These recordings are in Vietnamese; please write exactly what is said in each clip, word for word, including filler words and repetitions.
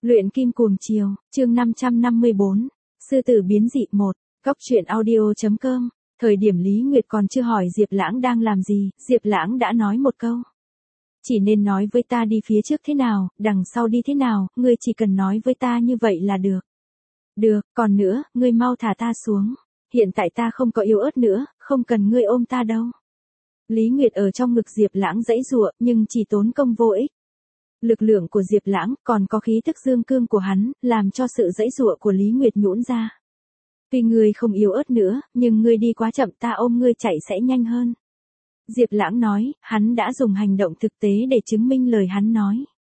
Luyện kim cuồng chiều, chương năm trăm năm mươi bốn, sư tử biến dị một, góc truyện audio.com, thời điểm Lý Nguyệt còn chưa hỏi Diệp Lãng đang làm gì, Diệp Lãng đã nói một câu. Chỉ nên nói với ta đi phía trước thế nào, đằng sau đi thế nào, ngươi chỉ cần nói với ta như vậy là được. Được, còn nữa, ngươi mau thả ta xuống, hiện tại ta không có yếu ớt nữa, không cần ngươi ôm ta đâu. Lý Nguyệt ở trong ngực Diệp Lãng giãy giụa, nhưng chỉ tốn công vô ích. Lực lượng của Diệp Lãng, còn có khí tức dương cương của hắn, làm cho sự giãy giụa của Lý Nguyệt nhũn ra. Tuy ngươi không yếu ớt nữa, nhưng ngươi đi quá chậm, ta ôm ngươi chạy sẽ nhanh hơn. Diệp Lãng nói, hắn đã dùng hành động thực tế để chứng minh lời hắn nói.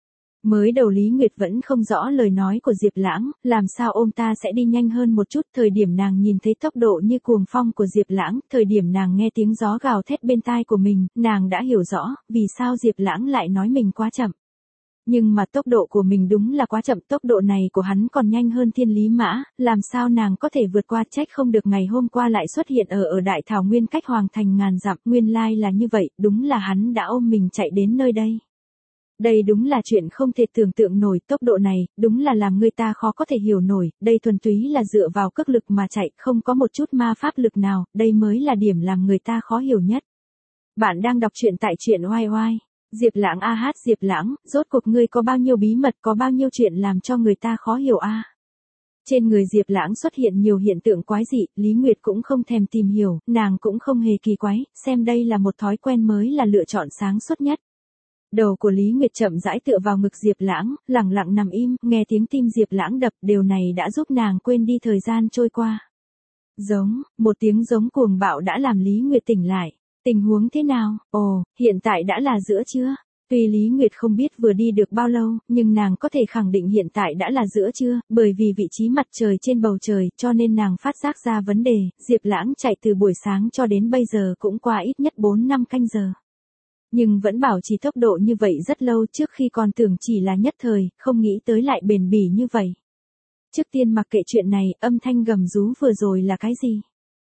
Mới đầu Lý Nguyệt vẫn không rõ lời nói của Diệp Lãng, làm sao ôm ta sẽ đi nhanh hơn một chút. Thời điểm nàng nhìn thấy tốc độ như cuồng phong của Diệp Lãng, thời điểm nàng nghe tiếng gió gào thét bên tai của mình, nàng đã hiểu rõ, vì sao Diệp Lãng lại nói mình quá chậm. Nhưng mà tốc độ của mình đúng là quá chậm, tốc độ này của hắn còn nhanh hơn thiên lý mã, làm sao nàng có thể vượt qua, trách không được ngày hôm qua lại xuất hiện ở ở Đại Thảo Nguyên cách Hoàng Thành ngàn dặm, nguyên lai là như vậy, đúng là hắn đã ôm mình chạy đến nơi đây. Đây đúng là chuyện không thể tưởng tượng nổi, tốc độ này, đúng là làm người ta khó có thể hiểu nổi, đây thuần túy là dựa vào cước lực mà chạy, không có một chút ma pháp lực nào, đây mới là điểm làm người ta khó hiểu nhất. Bạn đang đọc truyện tại truyện oai oai. Diệp Lãng a hát Diệp Lãng, rốt cuộc ngươi có bao nhiêu bí mật, có bao nhiêu chuyện làm cho người ta khó hiểu a. Trên người Diệp Lãng xuất hiện nhiều hiện tượng quái dị, Lý Nguyệt cũng không thèm tìm hiểu, nàng cũng không hề kỳ quái, xem đây là một thói quen mới là lựa chọn sáng suốt nhất. Đầu của Lý Nguyệt chậm rãi tựa vào ngực Diệp Lãng, lặng lặng nằm im, nghe tiếng tim Diệp Lãng đập, điều này đã giúp nàng quên đi thời gian trôi qua. Giống, một tiếng giống cuồng bạo đã làm Lý Nguyệt tỉnh lại. Tình huống thế nào? Ồ, hiện tại đã là giữa trưa. Tuy Lý Nguyệt không biết vừa đi được bao lâu, nhưng nàng có thể khẳng định hiện tại đã là giữa trưa, bởi vì vị trí mặt trời trên bầu trời, cho nên nàng phát giác ra vấn đề, Diệp Lãng chạy từ buổi sáng cho đến bây giờ cũng qua ít nhất bốn năm canh giờ. Nhưng vẫn bảo trì tốc độ như vậy rất lâu, trước khi còn tưởng chỉ là nhất thời, không nghĩ tới lại bền bỉ như vậy. Trước tiên mặc kệ chuyện này, âm thanh gầm rú vừa rồi là cái gì?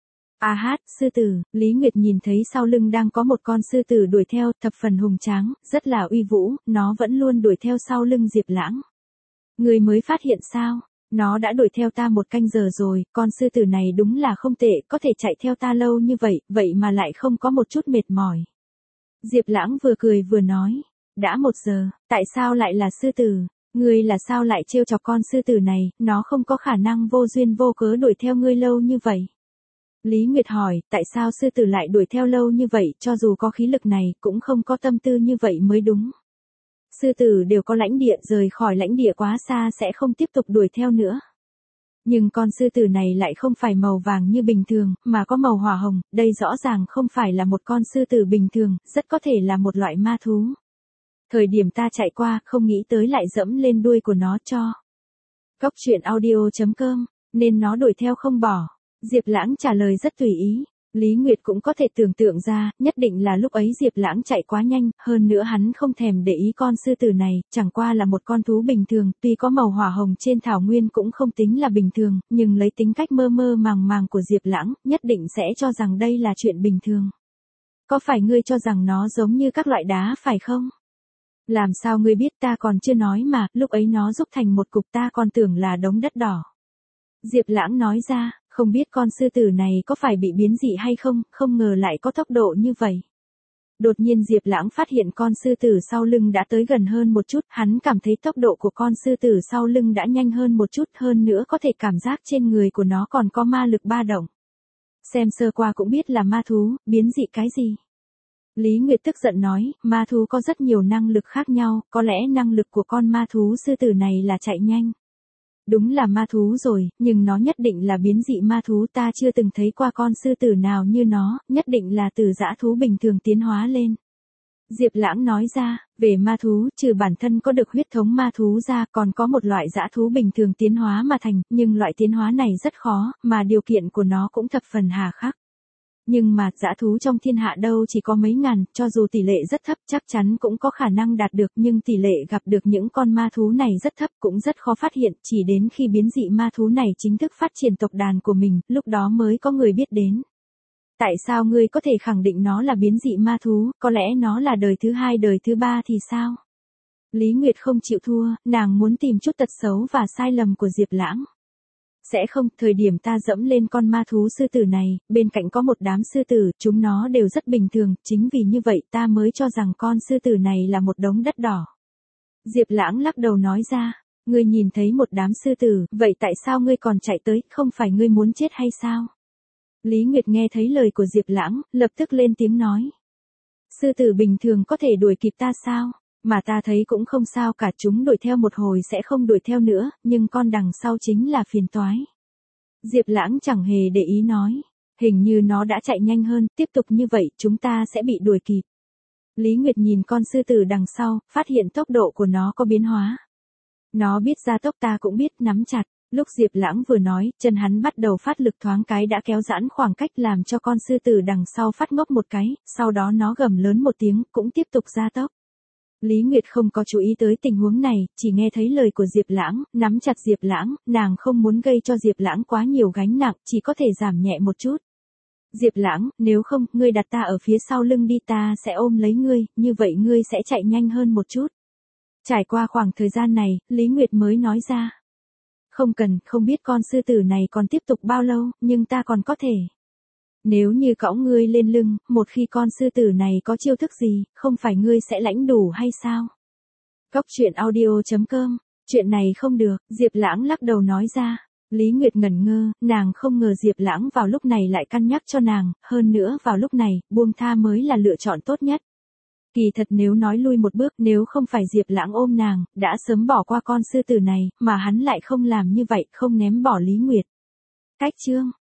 A hát, sư tử, Lý Nguyệt nhìn thấy sau lưng đang có một con sư tử đuổi theo, thập phần hùng tráng, rất là uy vũ, nó vẫn luôn đuổi theo sau lưng Diệp Lãng. Người mới phát hiện sao? Nó đã đuổi theo ta một canh giờ rồi, con sư tử này đúng là không tệ, có thể chạy theo ta lâu như vậy, vậy mà lại không có một chút mệt mỏi. Diệp Lãng vừa cười vừa nói, đã một giờ, tại sao lại là sư tử? Ngươi là sao lại trêu chọc con sư tử này, nó không có khả năng vô duyên vô cớ đuổi theo ngươi lâu như vậy. Lý Nguyệt hỏi, tại sao sư tử lại đuổi theo lâu như vậy, cho dù có khí lực này, cũng không có tâm tư như vậy mới đúng. Sư tử đều có lãnh địa, rời khỏi lãnh địa quá xa sẽ không tiếp tục đuổi theo nữa. Nhưng con sư tử này lại không phải màu vàng như bình thường, mà có màu hỏa hồng, đây rõ ràng không phải là một con sư tử bình thường, rất có thể là một loại ma thú. Thời điểm ta chạy qua, không nghĩ tới lại dẫm lên đuôi của nó cho. Góc truyện audio.com, nên nó đuổi theo không bỏ. Diệp Lãng trả lời rất tùy ý. Lý Nguyệt cũng có thể tưởng tượng ra, nhất định là lúc ấy Diệp Lãng chạy quá nhanh, hơn nữa hắn không thèm để ý con sư tử này, chẳng qua là một con thú bình thường, tuy có màu hỏa hồng trên thảo nguyên cũng không tính là bình thường, nhưng lấy tính cách mơ mơ màng màng của Diệp Lãng, nhất định sẽ cho rằng đây là chuyện bình thường. Có phải ngươi cho rằng nó giống như các loại đá phải không? Làm sao ngươi biết, ta còn chưa nói mà, lúc ấy nó rúc thành một cục, ta còn tưởng là đống đất đỏ. Diệp Lãng nói ra, không biết con sư tử này có phải bị biến dị hay không, không ngờ lại có tốc độ như vậy. Đột nhiên Diệp Lãng phát hiện con sư tử sau lưng đã tới gần hơn một chút, hắn cảm thấy tốc độ của con sư tử sau lưng đã nhanh hơn một chút, hơn nữa có thể cảm giác trên người của nó còn có ma lực ba động. Xem sơ qua cũng biết là ma thú, biến dị cái gì. Lý Nguyệt tức giận nói, ma thú có rất nhiều năng lực khác nhau, có lẽ năng lực của con ma thú sư tử này là chạy nhanh. Đúng là ma thú rồi, nhưng nó nhất định là biến dị ma thú, ta chưa từng thấy qua con sư tử nào như nó, nhất định là từ dã thú bình thường tiến hóa lên. Diệp Lãng nói ra, về ma thú, trừ bản thân có được huyết thống ma thú ra, còn có một loại dã thú bình thường tiến hóa mà thành, nhưng loại tiến hóa này rất khó, mà điều kiện của nó cũng thập phần hà khắc. Nhưng mà dã thú trong thiên hạ đâu chỉ có mấy ngàn, cho dù tỷ lệ rất thấp chắc chắn cũng có khả năng đạt được, nhưng tỷ lệ gặp được những con ma thú này rất thấp, cũng rất khó phát hiện, chỉ đến khi biến dị ma thú này chính thức phát triển tộc đàn của mình, lúc đó mới có người biết đến. Tại sao ngươi có thể khẳng định nó là biến dị ma thú, có lẽ nó là đời thứ hai đời thứ ba thì sao? Lý Nguyệt không chịu thua, nàng muốn tìm chút tật xấu và sai lầm của Diệp Lãng. Sẽ không, thời điểm ta dẫm lên con ma thú sư tử này, bên cạnh có một đám sư tử, chúng nó đều rất bình thường, chính vì như vậy ta mới cho rằng con sư tử này là một đống đất đỏ. Diệp Lãng lắc đầu nói ra, ngươi nhìn thấy một đám sư tử, vậy tại sao ngươi còn chạy tới, không phải ngươi muốn chết hay sao? Lý Nguyệt nghe thấy lời của Diệp Lãng, lập tức lên tiếng nói. Sư tử bình thường có thể đuổi kịp ta sao? Mà ta thấy cũng không sao cả, chúng đuổi theo một hồi sẽ không đuổi theo nữa, nhưng con đằng sau chính là phiền toái. Diệp Lãng chẳng hề để ý nói, hình như nó đã chạy nhanh hơn, tiếp tục như vậy chúng ta sẽ bị đuổi kịp. Lý Nguyệt nhìn con sư tử đằng sau, phát hiện tốc độ của nó có biến hóa. Nó biết gia tốc, ta cũng biết, nắm chặt. Lúc Diệp Lãng vừa nói, chân hắn bắt đầu phát lực, thoáng cái đã kéo giãn khoảng cách làm cho con sư tử đằng sau phát ngốc một cái, sau đó nó gầm lớn một tiếng, cũng tiếp tục gia tốc. Lý Nguyệt không có chú ý tới tình huống này, chỉ nghe thấy lời của Diệp Lãng, nắm chặt Diệp Lãng, nàng không muốn gây cho Diệp Lãng quá nhiều gánh nặng, chỉ có thể giảm nhẹ một chút. Diệp Lãng, nếu không, ngươi đặt ta ở phía sau lưng đi, ta sẽ ôm lấy ngươi, như vậy ngươi sẽ chạy nhanh hơn một chút. Trải qua khoảng thời gian này, Lý Nguyệt mới nói ra. Không cần, không biết con sư tử này còn tiếp tục bao lâu, nhưng ta còn có thể. Nếu như cõng ngươi lên lưng, một khi con sư tử này có chiêu thức gì, không phải ngươi sẽ lãnh đủ hay sao? Cóc truyện audio chấm com, chuyện này không được, Diệp Lãng lắc đầu nói ra. Lý Nguyệt ngẩn ngơ, nàng không ngờ Diệp Lãng vào lúc này lại cân nhắc cho nàng, hơn nữa vào lúc này, buông tha mới là lựa chọn tốt nhất. Kỳ thật nếu nói lui một bước, nếu không phải Diệp Lãng ôm nàng, đã sớm bỏ qua con sư tử này, mà hắn lại không làm như vậy, không ném bỏ Lý Nguyệt. Cách chương